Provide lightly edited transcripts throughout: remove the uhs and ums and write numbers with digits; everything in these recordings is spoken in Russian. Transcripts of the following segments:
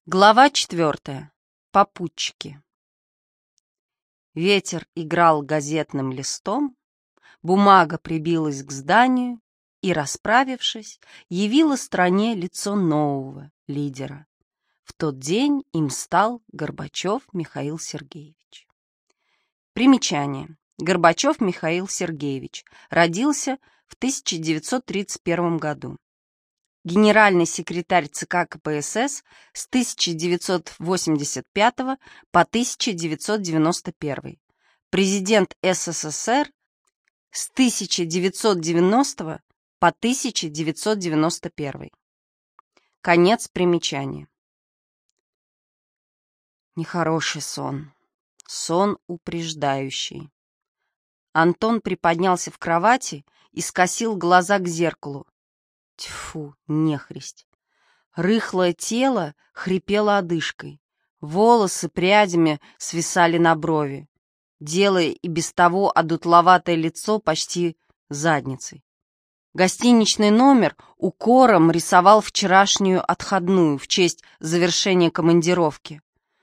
Глава 4. Попутчики. Ветер играл газетным листом, бумага прибилась к зданию и, расправившись, явила стране лицо нового лидера. В тот день им стал Горбачев Михаил Сергеевич. Примечание. Горбачев Михаил Сергеевич родился в 1931 году. Генеральный секретарь ЦК КПСС с 1985 по 1991, президент СССР с 1990 по 1991. Конец примечания. Нехороший сон. Сон упреждающий. Антон приподнялся в кровати и скосил глаза к зеркалу. Тьфу, нехристь. Рыхлое тело хрипело одышкой. Волосы прядями свисали на брови, делая и без того одутловатое лицо почти задницей. Гостиничный номер укором рисовал вчерашнюю отходную в честь завершения командировки.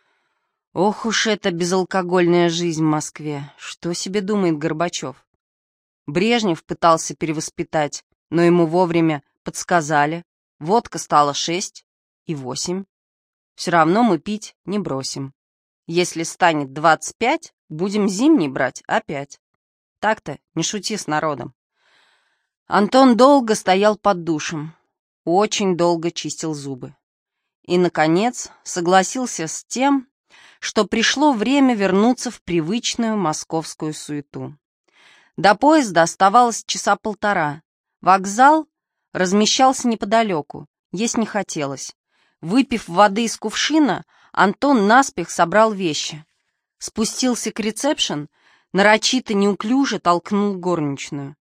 Ох уж эта безалкогольная жизнь в Москве. Что себе думает Горбачев? Брежнев пытался перевоспитать, но ему вовремя подсказали. Водка стала 6 и 8. Все равно мы пить не бросим. Если станет 25, будем зимний брать опять. Так-то не шути с народом. Антон долго стоял под душем, очень долго чистил зубы. И, наконец, согласился с тем, что пришло время вернуться в привычную московскую суету. До поезда оставалось часа полтора. Вокзал размещался неподалеку, есть не хотелось. Выпив воды из кувшина, Антон наспех собрал вещи. Спустился к ресепшн, нарочито неуклюже толкнул горничную.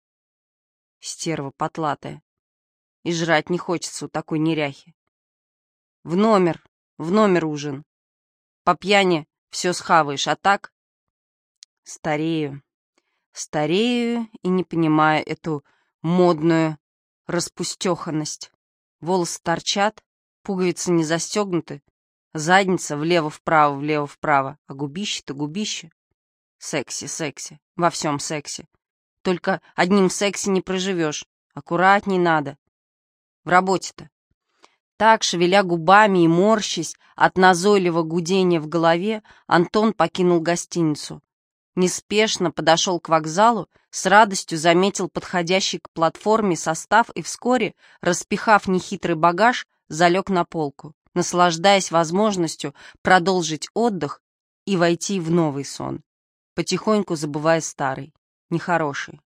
Стерва потлатая. И жрать не хочется у такой неряхи. В номер ужин. По пьяни все схаваешь, а так? Старею и не понимаю эту модную распустеханность. Волосы торчат, пуговицы не застегнуты, задница влево-вправо, а губище-то губище. Секси, во всем сексе. Только одним секси не проживешь, аккуратней надо. В работе-то. Так, шевеля губами и морщась от назойливого гудения в голове, Антон покинул гостиницу. Неспешно подошел к вокзалу, с радостью заметил подходящий к платформе состав и вскоре, распихав нехитрый багаж, залег на полку, наслаждаясь возможностью продолжить отдых и войти в новый сон, потихоньку забывая старый, нехороший.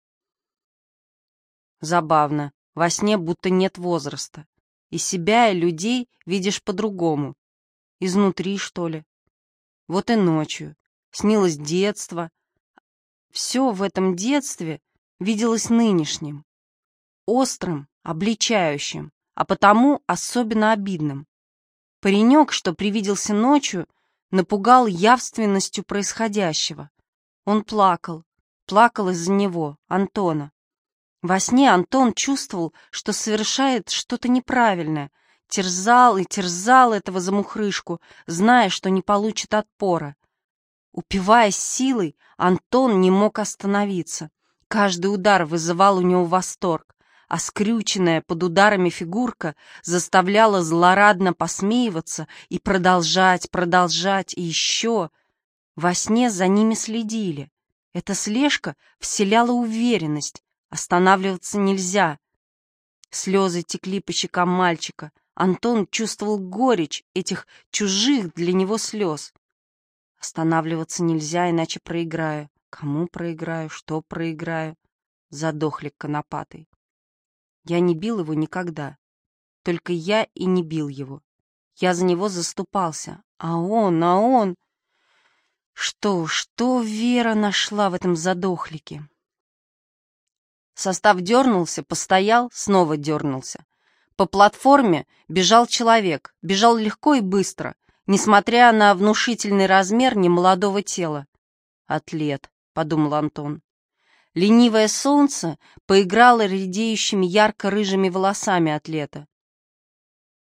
Забавно, во сне будто нет возраста, и себя, и людей видишь по-другому, изнутри, что ли. Вот и ночью снилось детство. Все в этом детстве виделось нынешним, острым, обличающим, а потому особенно обидным. Паренек, что привиделся ночью, напугал явственностью происходящего. Он плакал из-за него, Антона. Во сне Антон чувствовал, что совершает что-то неправильное, терзал и терзал этого замухрышку, зная, что не получит отпора. Упиваясь силой, Антон не мог остановиться. Каждый удар вызывал у него восторг, а скрюченная под ударами фигурка заставляла злорадно посмеиваться и продолжать и еще. Во сне за ними следили. Эта слежка вселяла уверенность. Останавливаться нельзя. Слезы текли по щекам мальчика. Антон чувствовал горечь этих чужих для него слез. Останавливаться нельзя, иначе проиграю. Кому проиграю, что проиграю? Задохлик конопатый. Я не бил его никогда. Только я и не бил его. Я за него заступался. А он... Что Вера нашла в этом задохлике? Состав дернулся, постоял, снова дернулся. По платформе бежал человек, бежал легко и быстро, несмотря на внушительный размер немолодого тела. «Атлет», — подумал Антон. Ленивое солнце поиграло редеющими ярко-рыжими волосами атлета.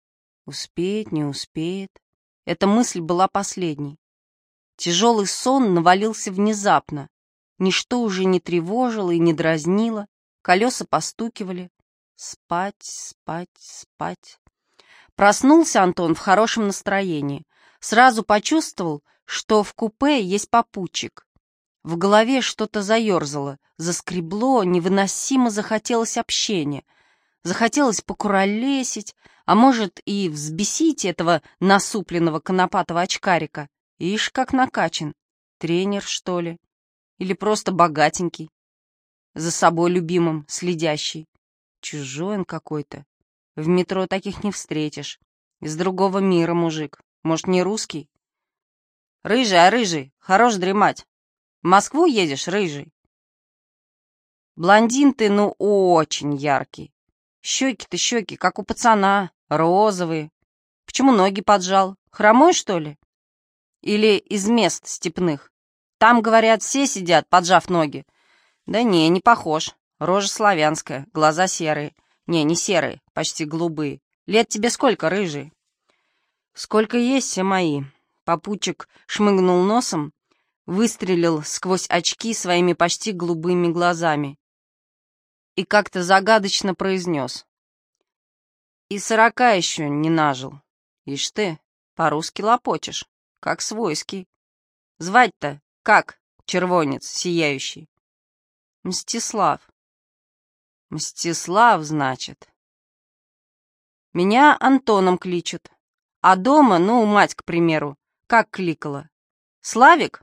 Успеет, не успеет. Эта мысль была последней. Тяжелый сон навалился внезапно. Ничто уже не тревожило и не дразнило. Колеса постукивали. Спать, спать, спать. Проснулся Антон в хорошем настроении. Сразу почувствовал, что в купе есть попутчик. В голове что-то заерзало, заскребло, невыносимо захотелось общения. Захотелось покуролесить, а может и взбесить этого насупленного конопатого очкарика. Ишь, как накачан. Тренер, что ли? Или просто богатенький. За собой любимым, следящий. Чужой он какой-то. В метро таких не встретишь. Из другого мира мужик. Может, не русский? Рыжий, хорош дремать. В Москву едешь, рыжий? Блондин ты, ну, очень яркий. Щеки-то щеки, как у пацана, розовые. Почему ноги поджал? Хромой, что ли? Или из мест степных? Там, говорят, все сидят, поджав ноги. Да не похож. Рожа славянская, глаза серые. Не серые, почти голубые. Лет тебе сколько, рыжий? Сколько есть, все мои. Попутчик шмыгнул носом, выстрелил сквозь очки своими почти голубыми глазами и как-то загадочно произнес. И 40 еще не нажил. Ишь ты, по-русски лопочешь, как свойский. Звать-то как, червонец сияющий? Мстислав. Мстислав, значит. Меня Антоном кличут. А дома, ну, мать, к примеру, как кликала? Славик?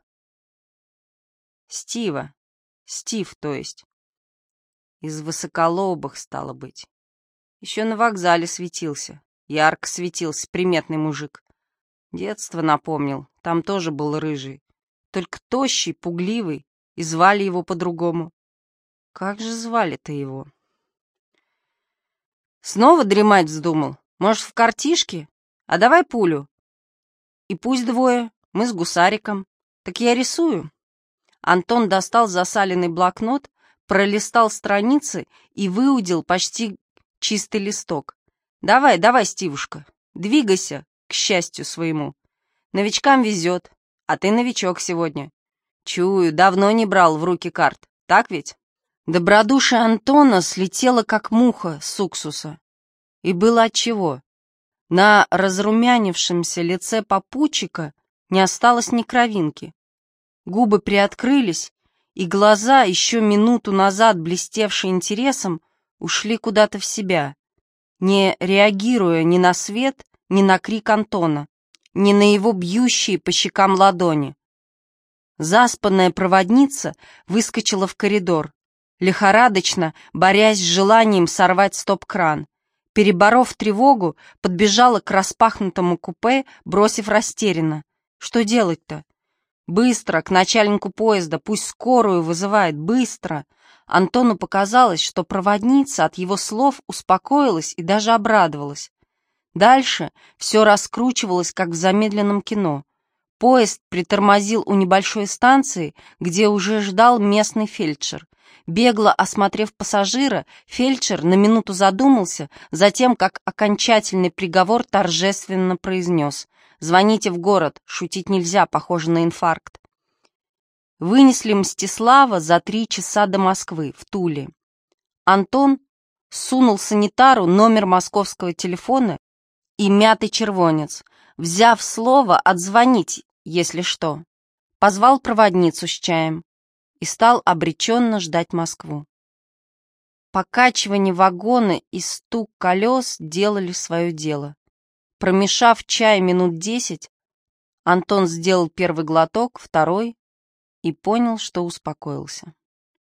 Стива. Стив, то есть. Из высоколобых, стало быть. Еще на вокзале светился. Ярко светился, приметный мужик. Детство напомнил, там тоже был рыжий. Только тощий, пугливый, и звали его по-другому. Как же звали-то его? Снова дремать вздумал? Может, в картишке? А давай пулю. И пусть двое, мы с гусариком. Так я рисую. Антон достал засаленный блокнот, пролистал страницы и выудил почти чистый листок. Давай, Стивушка, двигайся к счастью своему. Новичкам везет, а ты новичок сегодня. Чую, давно не брал в руки карт, так ведь? Добродушие Антона слетело, как муха с уксуса. И было отчего. На разрумянившемся лице попутчика не осталось ни кровинки. Губы приоткрылись, и глаза, еще минуту назад блестевшие интересом, ушли куда-то в себя, не реагируя ни на свет, ни на крик Антона, ни на его бьющие по щекам ладони. Заспанная проводница выскочила в коридор, лихорадочно борясь с желанием сорвать стоп-кран. Переборов тревогу, подбежала к распахнутому купе, бросив растерянно. Что делать-то? Быстро, к начальнику поезда, пусть скорую вызывает, быстро. Антону показалось, что проводница от его слов успокоилась и даже обрадовалась. Дальше все раскручивалось, как в замедленном кино. Поезд притормозил у небольшой станции, где уже ждал местный фельдшер. Бегло осмотрев пассажира, фельдшер на минуту задумался, затем, как окончательный приговор, торжественно произнес: «Звоните в город, шутить нельзя, похоже на инфаркт». Вынесли Мстислава за 3 часа до Москвы, в Туле. Антон сунул санитару номер московского телефона и мятый червонец, взяв слово отзвонить, если что. Позвал проводницу с чаем и стал обреченно ждать Москву. Покачивание вагона и стук колес делали свое дело. Промешав чай минут 10, Антон сделал первый глоток, второй и понял, что успокоился.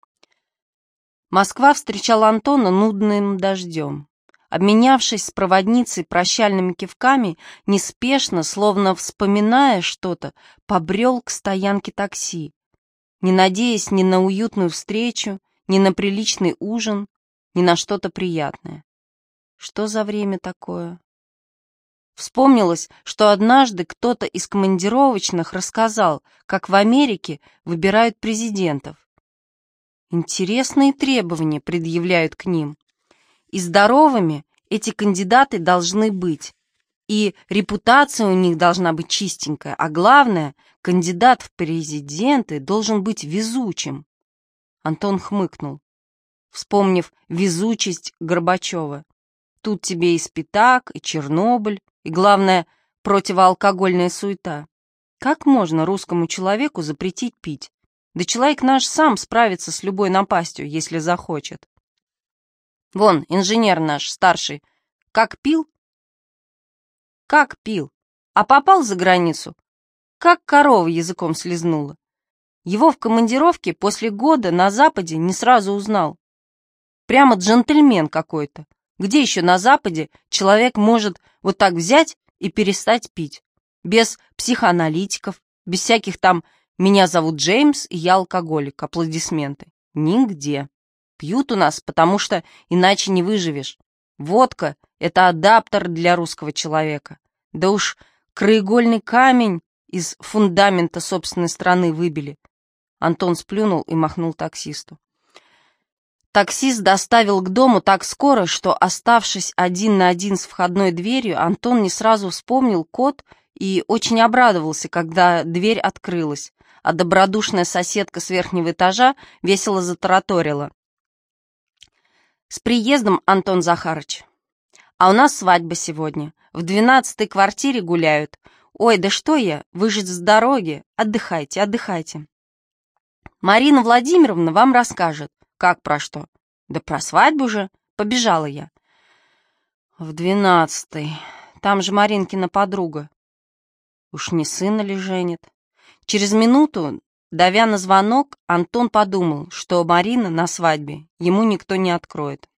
Москва встречала Антона нудным дождем. Обменявшись с проводницей прощальными кивками, неспешно, словно вспоминая что-то, побрел к стоянке такси, не надеясь ни на уютную встречу, ни на приличный ужин, ни на что-то приятное. Что за время такое? Вспомнилось, что однажды кто-то из командировочных рассказал, как в Америке выбирают президентов. Интересные требования предъявляют к ним. И здоровыми эти кандидаты должны быть. И репутация у них должна быть чистенькая, а главное, кандидат в президенты должен быть везучим. Антон хмыкнул, вспомнив везучесть Горбачева. Тут тебе и Спитак, и Чернобыль, и, главное, противоалкогольная суета. Как можно русскому человеку запретить пить? Да человек наш сам справится с любой напастью, если захочет. Вон, инженер наш, старший, как пил? Как пил? А попал за границу? Как корова языком слезнула. Его в командировке после года на Западе не сразу узнал. Прямо джентльмен какой-то. Где еще на Западе человек может вот так взять и перестать пить? Без психоаналитиков, без всяких там «меня зовут Джеймс, и я алкоголик», аплодисменты. Нигде. Пьют у нас, потому что иначе не выживешь. Водка — это адаптер для русского человека. Да уж краеугольный камень из фундамента собственной страны выбили. Антон сплюнул и махнул таксисту. Таксист доставил к дому так скоро, что, оставшись один на один с входной дверью, Антон не сразу вспомнил код и очень обрадовался, когда дверь открылась, а добродушная соседка с верхнего этажа весело затараторила. «С приездом, Антон Захарыч! А у нас свадьба сегодня. В 12-й квартире гуляют. Ой, да что я, вы же с дороги. Отдыхайте, отдыхайте. Марина Владимировна вам расскажет. Как про что? Да про свадьбу же. Побежала я. В 12-й. Там же Маринкина подруга. Уж не сына ли женит? Через минуту, давя на звонок, Антон подумал, что Марина на свадьбе ему никто не откроет.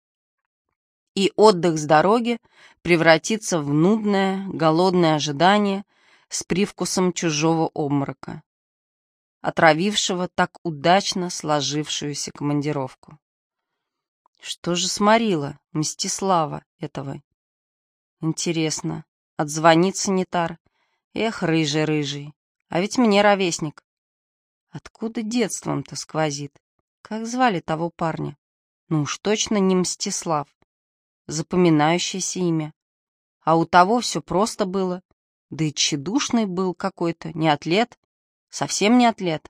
И отдых с дороги превратится в нудное, голодное ожидание с привкусом чужого обморока, отравившего так удачно сложившуюся командировку. Что же сморило Мстислава этого? Интересно, отзвонит санитар. Эх, рыжий-рыжий, а ведь мне ровесник. Откуда детством-то сквозит? Как звали того парня? Ну уж точно не Мстислав. Запоминающееся имя. А у того все просто было. Да и тщедушный был какой-то, не атлет. Совсем не атлет.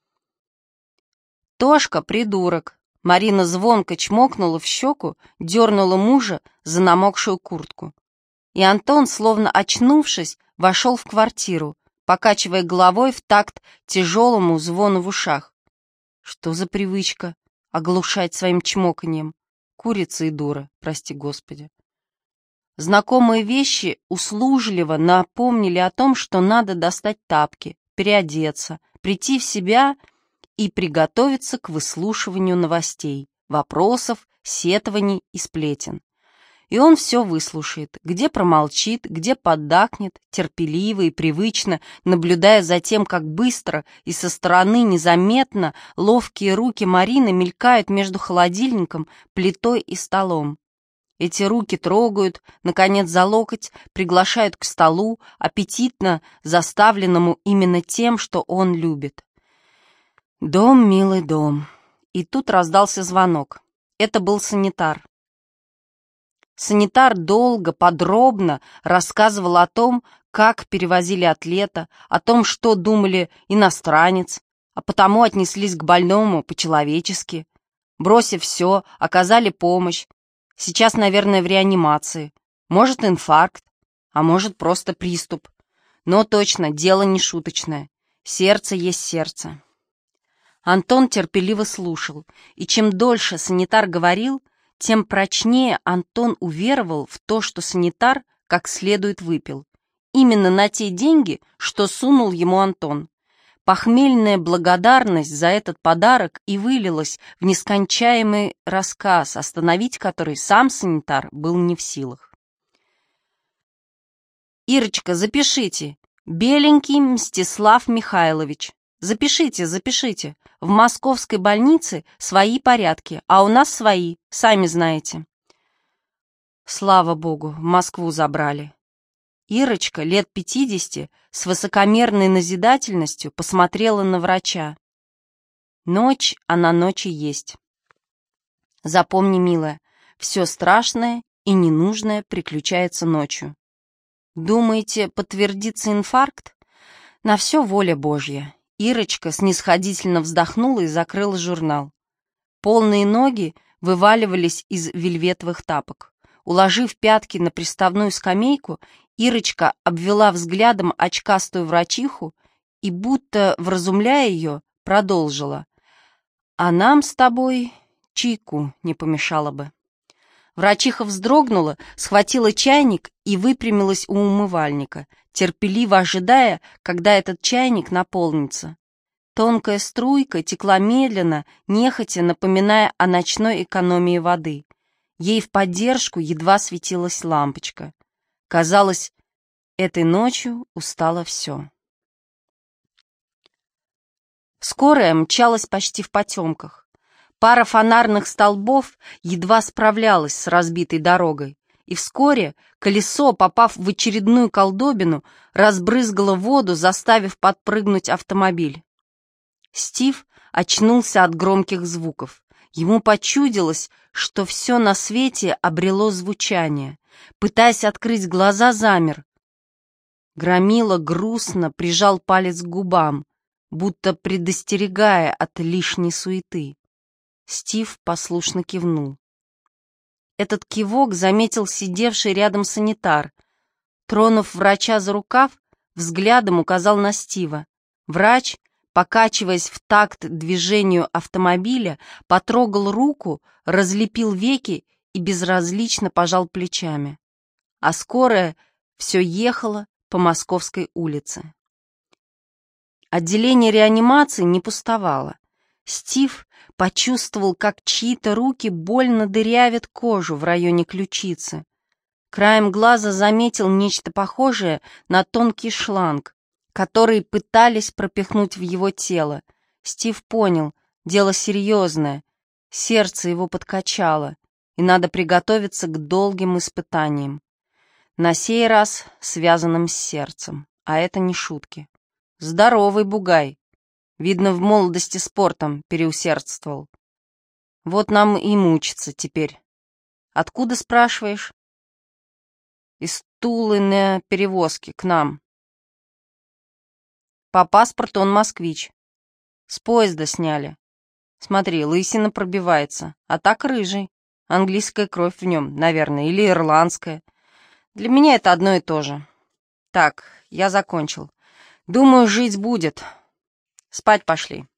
Тошка, придурок. Марина звонко чмокнула в щеку, дернула мужа за намокшую куртку. И Антон, словно очнувшись, вошел в квартиру, покачивая головой в такт тяжелому звону в ушах. Что за привычка оглушать своим чмоканьем? Курица и дура, прости господи. Знакомые вещи услужливо напомнили о том, что надо достать тапки, переодеться, прийти в себя и приготовиться к выслушиванию новостей, вопросов, сетований и сплетен. И он все выслушает, где промолчит, где поддакнет, терпеливо и привычно, наблюдая за тем, как быстро и со стороны незаметно ловкие руки Марины мелькают между холодильником, плитой и столом. Эти руки трогают, наконец, за локоть, приглашают к столу, аппетитно заставленному именно тем, что он любит. Дом, милый дом. И тут раздался звонок. Это был санитар. Санитар долго, подробно рассказывал о том, как перевозили атлета, о том, что думали иностранец, а потому отнеслись к больному по-человечески. Бросив все, оказали помощь. Сейчас, наверное, в реанимации. Может, инфаркт, а может, просто приступ. Но точно, дело не шуточное. Сердце есть сердце. Антон терпеливо слушал, и чем дольше санитар говорил, тем прочнее Антон уверовал в то, что санитар как следует выпил. Именно на те деньги, что сунул ему Антон. Похмельная благодарность за этот подарок и вылилась в нескончаемый рассказ, остановить который сам санитар был не в силах. «Ирочка, запишите. Беленький Мстислав Михайлович. Запишите, запишите. В московской больнице свои порядки, а у нас свои, сами знаете». Слава богу, в Москву забрали. Ирочка, лет 50, с высокомерной назидательностью посмотрела на врача. Ночь, она ночи есть. Запомни, милая, все страшное и ненужное приключается ночью. Думаете, подтвердится инфаркт? На все воля Божья. Ирочка снисходительно вздохнула и закрыла журнал. Полные ноги вываливались из вельветовых тапок. Уложив пятки на приставную скамейку, Ирочка обвела взглядом очкастую врачиху и, будто вразумляя ее, продолжила. «А нам с тобой чайку не помешало бы». Врачиха вздрогнула, схватила чайник и выпрямилась у умывальника, терпеливо ожидая, когда этот чайник наполнится. Тонкая струйка текла медленно, нехотя напоминая о ночной экономии воды. Ей в поддержку едва светилась лампочка. Казалось, этой ночью устало все. Скорая мчалась почти в потемках. Пара фонарных столбов едва справлялась с разбитой дорогой, и вскоре колесо, попав в очередную колдобину, разбрызгало воду, заставив подпрыгнуть автомобиль. Стив очнулся от громких звуков. Ему почудилось, что все на свете обрело звучание. Пытаясь открыть глаза, замер. Громила грустно прижал палец к губам, будто предостерегая от лишней суеты. Стив послушно кивнул. Этот кивок заметил сидевший рядом санитар. Тронув врача за рукав, взглядом указал на Стива. Врач, покачиваясь в такт движению автомобиля, потрогал руку, разлепил веки и безразлично пожал плечами. А скорая все ехала по Московской улице. Отделение реанимации не пустовало. Стив почувствовал, как чьи-то руки больно дырявят кожу в районе ключицы. Краем глаза заметил нечто похожее на тонкий шланг, который пытались пропихнуть в его тело. Стив понял, дело серьезное, сердце его подкачало, и надо приготовиться к долгим испытаниям. На сей раз связанным с сердцем, а это не шутки. Здоровый бугай. Видно, в молодости спортом переусердствовал. Вот нам и мучиться теперь. Откуда, спрашиваешь? Из Тулы на перевозке к нам. По паспорту он москвич. С поезда сняли. Смотри, лысина пробивается, а так рыжий. Английская кровь в нем, наверное, или ирландская. Для меня это одно и то же. Так, я закончил. Думаю, жить будет. Спать пошли.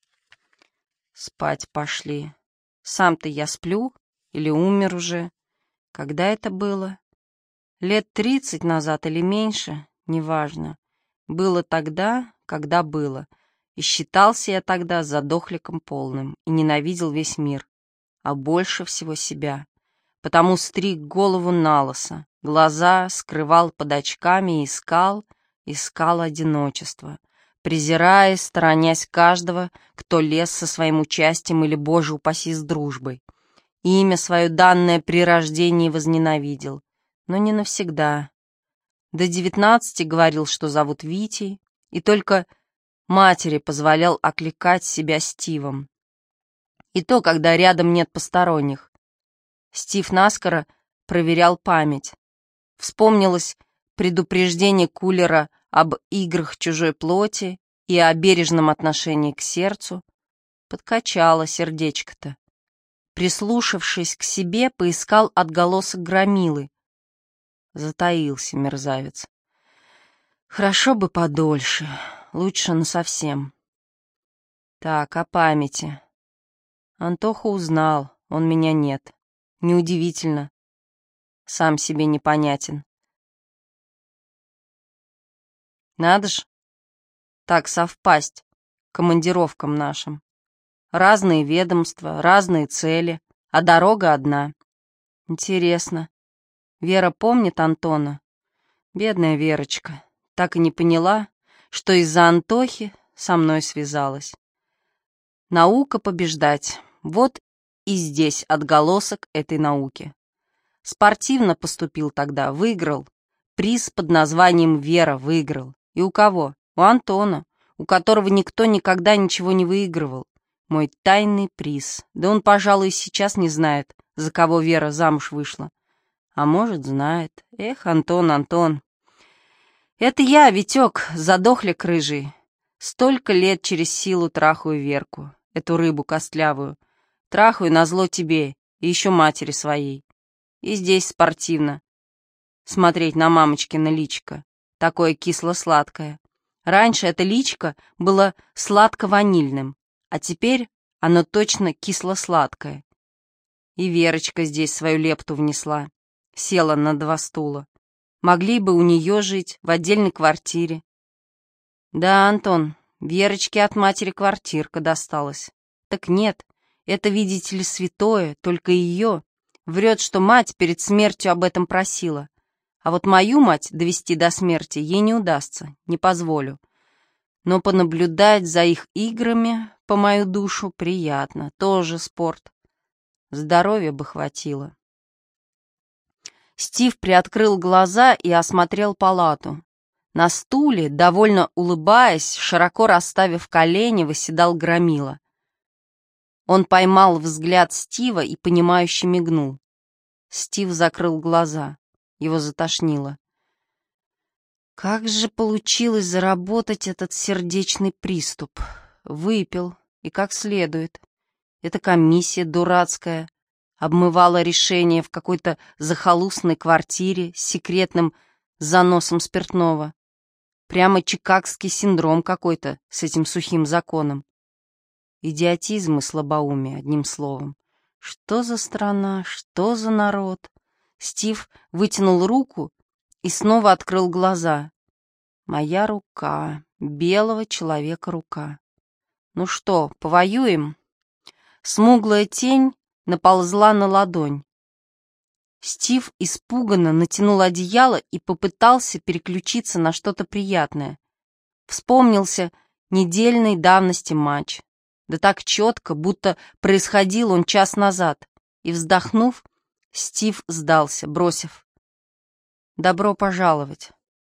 Спать пошли. Сам-то я сплю или умер уже? Когда это было? Лет 30 назад или меньше? Неважно. Было тогда, когда было. И считался я тогда задохликом полным и ненавидел весь мир, а больше всего себя. Потому стриг голову налысо, глаза скрывал под очками и искал одиночество, презирая, сторонясь каждого, кто лез со своим участием или, боже упаси, с дружбой. Имя свое данное при рождении возненавидел, но не навсегда. До 19 говорил, что зовут Витей, и только матери позволял окликать себя Стивом. И то, когда рядом нет посторонних. Стив наскоро проверял память. Вспомнилось предупреждение Кулера об играх чужой плоти и о бережном отношении к сердцу. Подкачало сердечко-то. Прислушавшись к себе, поискал отголосок громилы. Затаился мерзавец. Хорошо бы подольше, лучше насовсем. Так, о памяти. Антоха узнал, он меня нет. Неудивительно. Сам себе непонятен. Надо ж так совпасть командировкам нашим. Разные ведомства, разные цели, а дорога одна. Интересно, Вера помнит Антона? Бедная Верочка, так и не поняла, что из-за Антохи со мной связалась. Наука побеждать. Вот и здесь отголосок этой науки. Спортивно поступил тогда, выиграл. Приз под названием «Вера» выиграл. И у кого? У Антона, у которого никто никогда ничего не выигрывал. Мой тайный приз. Да он, пожалуй, сейчас не знает, за кого Вера замуж вышла. А может, знает. Эх, Антон, Антон. Это я, Витек, задохлик рыжий. Столько лет через силу трахаю Верку, эту рыбу костлявую. Трахаю назло тебе и еще матери своей. И здесь спортивно. Смотреть на мамочкино личико, такое кисло-сладкое. Раньше это личико было сладко-ванильным, а теперь оно точно кисло-сладкое. И Верочка здесь свою лепту внесла, села на 2 стула. Могли бы у нее жить в отдельной квартире. Да, Антон, Верочке от матери квартирка досталась. Так нет, это, видите ли, святое, только ее. Врет, что мать перед смертью об этом просила. А вот мою мать довести до смерти ей не удастся, не позволю. Но понаблюдать за их играми, по мою душу, приятно, тоже спорт. Здоровья бы хватило. Стив приоткрыл глаза и осмотрел палату. На стуле, довольно улыбаясь, широко расставив колени, восседал Громила. Он поймал взгляд Стива и, понимающе мигнул. Стив закрыл глаза. Его затошнило. Как же получилось заработать этот сердечный приступ? Выпил, и как следует. Эта комиссия дурацкая обмывала решение в какой-то захолустной квартире с секретным заносом спиртного. Прямо чикагский синдром какой-то с этим сухим законом. Идиотизм и слабоумие, одним словом. Что за страна, что за народ? Стив вытянул руку и снова открыл глаза. Моя рука, белого человека рука. Ну что, повоюем? Смуглая тень наползла на ладонь. Стив испуганно натянул одеяло и попытался переключиться на что-то приятное. Вспомнился недельной давности матч. Да так четко, будто происходил он час назад. И, вздохнув, Стив сдался, бросив: «Добро пожаловать».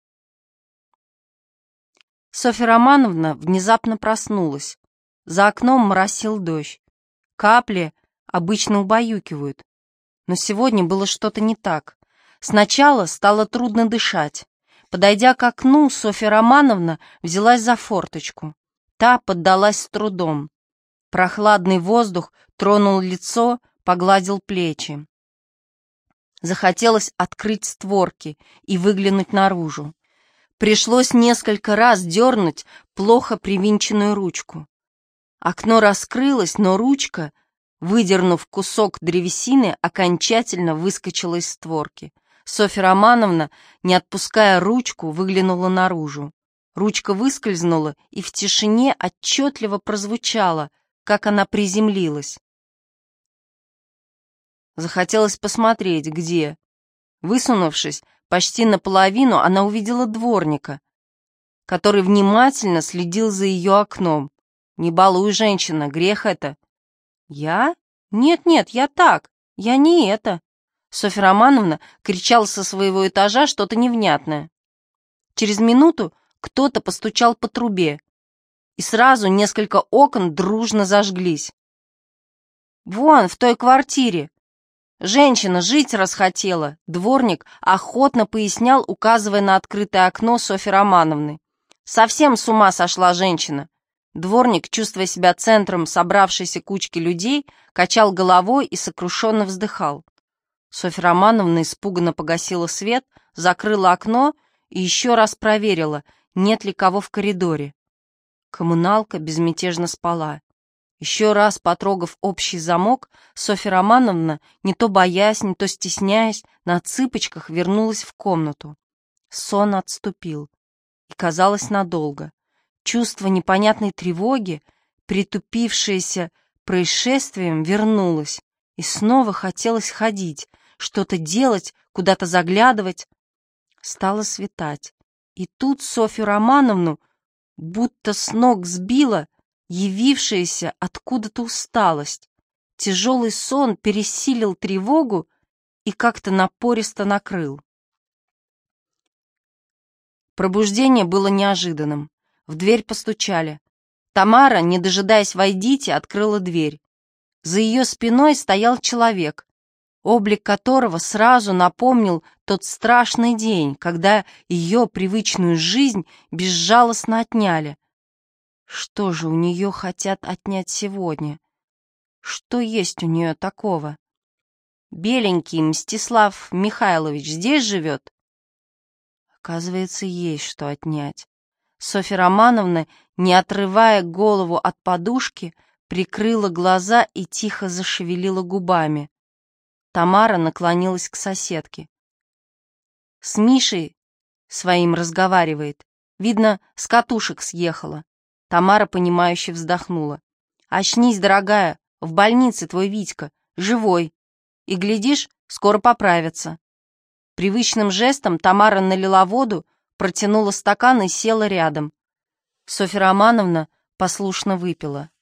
Софья Романовна внезапно проснулась. За окном моросил дождь. Капли обычно убаюкивают. Но сегодня было что-то не так. Сначала стало трудно дышать. Подойдя к окну, Софья Романовна взялась за форточку. Та поддалась с трудом. Прохладный воздух тронул лицо, погладил плечи. Захотелось открыть створки и выглянуть наружу. Пришлось несколько раз дернуть плохо привинченную ручку. Окно раскрылось, но ручка, выдернув кусок древесины, окончательно выскочила из створки. Софья Романовна, не отпуская ручку, выглянула наружу. Ручка выскользнула, и в тишине отчетливо прозвучало, как она приземлилась. Захотелось посмотреть, где. Высунувшись почти наполовину, она увидела дворника, который внимательно следил за ее окном. «Не балуй, женщина, грех это». «Я? Нет-нет, я так, я не это». Софья Романовна кричала со своего этажа что-то невнятное. Через минуту кто-то постучал по трубе, и сразу несколько окон дружно зажглись. «Вон, в той квартире. Женщина жить расхотела», — дворник охотно пояснял, указывая на открытое окно Софьи Романовны. «Совсем с ума сошла женщина». Дворник, чувствуя себя центром собравшейся кучки людей, качал головой и сокрушенно вздыхал. Софья Романовна испуганно погасила свет, закрыла окно и еще раз проверила, нет ли кого в коридоре. Коммуналка безмятежно спала. Еще раз потрогав общий замок, Софья Романовна, не то боясь, не то стесняясь, на цыпочках вернулась в комнату. Сон отступил. И казалось надолго. Чувство непонятной тревоги, притупившееся происшествием, вернулось. И снова хотелось ходить, что-то делать, куда-то заглядывать. Стало светать. И тут Софью Романовну будто с ног сбила явившаяся откуда-то усталость. Тяжелый сон пересилил тревогу и как-то напористо накрыл. Пробуждение было неожиданным. В дверь постучали. Тамара, не дожидаясь «войдите», открыла дверь. За ее спиной стоял человек. облик которого сразу напомнил тот страшный день, когда ее привычную жизнь безжалостно отняли. Что же у нее хотят отнять сегодня? Что есть у нее такого? Беленький Мстислав Михайлович здесь живет? Оказывается, есть что отнять. Софья Романовна, не отрывая голову от подушки, прикрыла глаза и тихо зашевелила губами. Тамара наклонилась к соседке. С Мишей своим разговаривает. Видно, с катушек съехала. Тамара, понимающе вздохнула. «Очнись, дорогая, в больнице твой Витька, живой. И, глядишь, скоро поправится». Привычным жестом Тамара налила воду, протянула стакан и села рядом. Софья Романовна послушно выпила.